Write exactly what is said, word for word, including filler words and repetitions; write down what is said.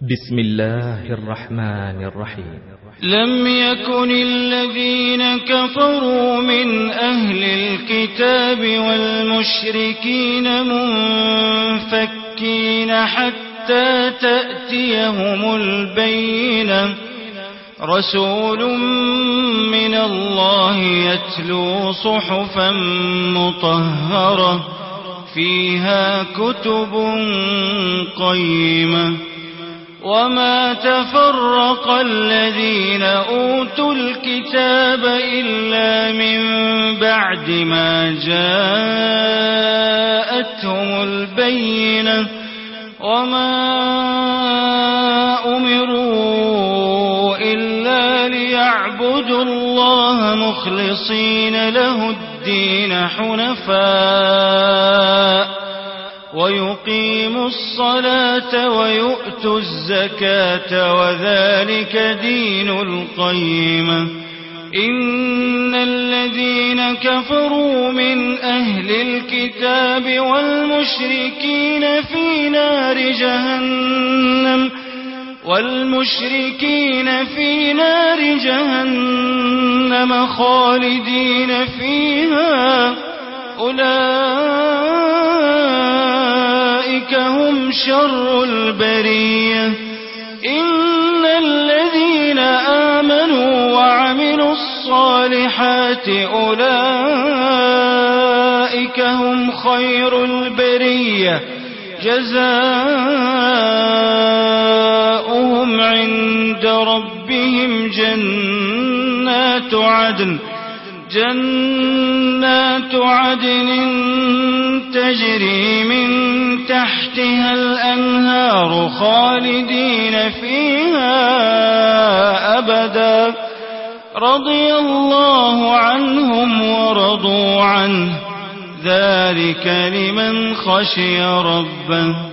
بسم الله الرحمن الرحيم. لم يكن الذين كفروا من أهل الكتاب والمشركين منفكين حتى تأتيهم البينة، رسول من الله يتلو صحفا مطهرة فيها كتب قيمة. وما تفرق الذين أوتوا الكتاب إلا من بعد ما جاءتهم البينة، وما أمروا إلا ليعبدوا الله مخلصين له الدين حنفاء ويقيموا الصلاة ويؤتوا الزكاة وذلك دين القيمة. إن الذين كفروا من أهل الكتاب والمشركين في نار جهنم والمشركين في نار جهنم خالدين فيها، أولئك هم شر البرية. إن الذين آمنوا وعملوا الصالحات أولئك هم خير البرية، جزاؤهم عند ربهم جنات عدن جنات عدن تجري من تحتها الأنهار خالدين فيها أبدا، رضي الله عنهم ورضوا عنه، ذلك لمن خشي ربه.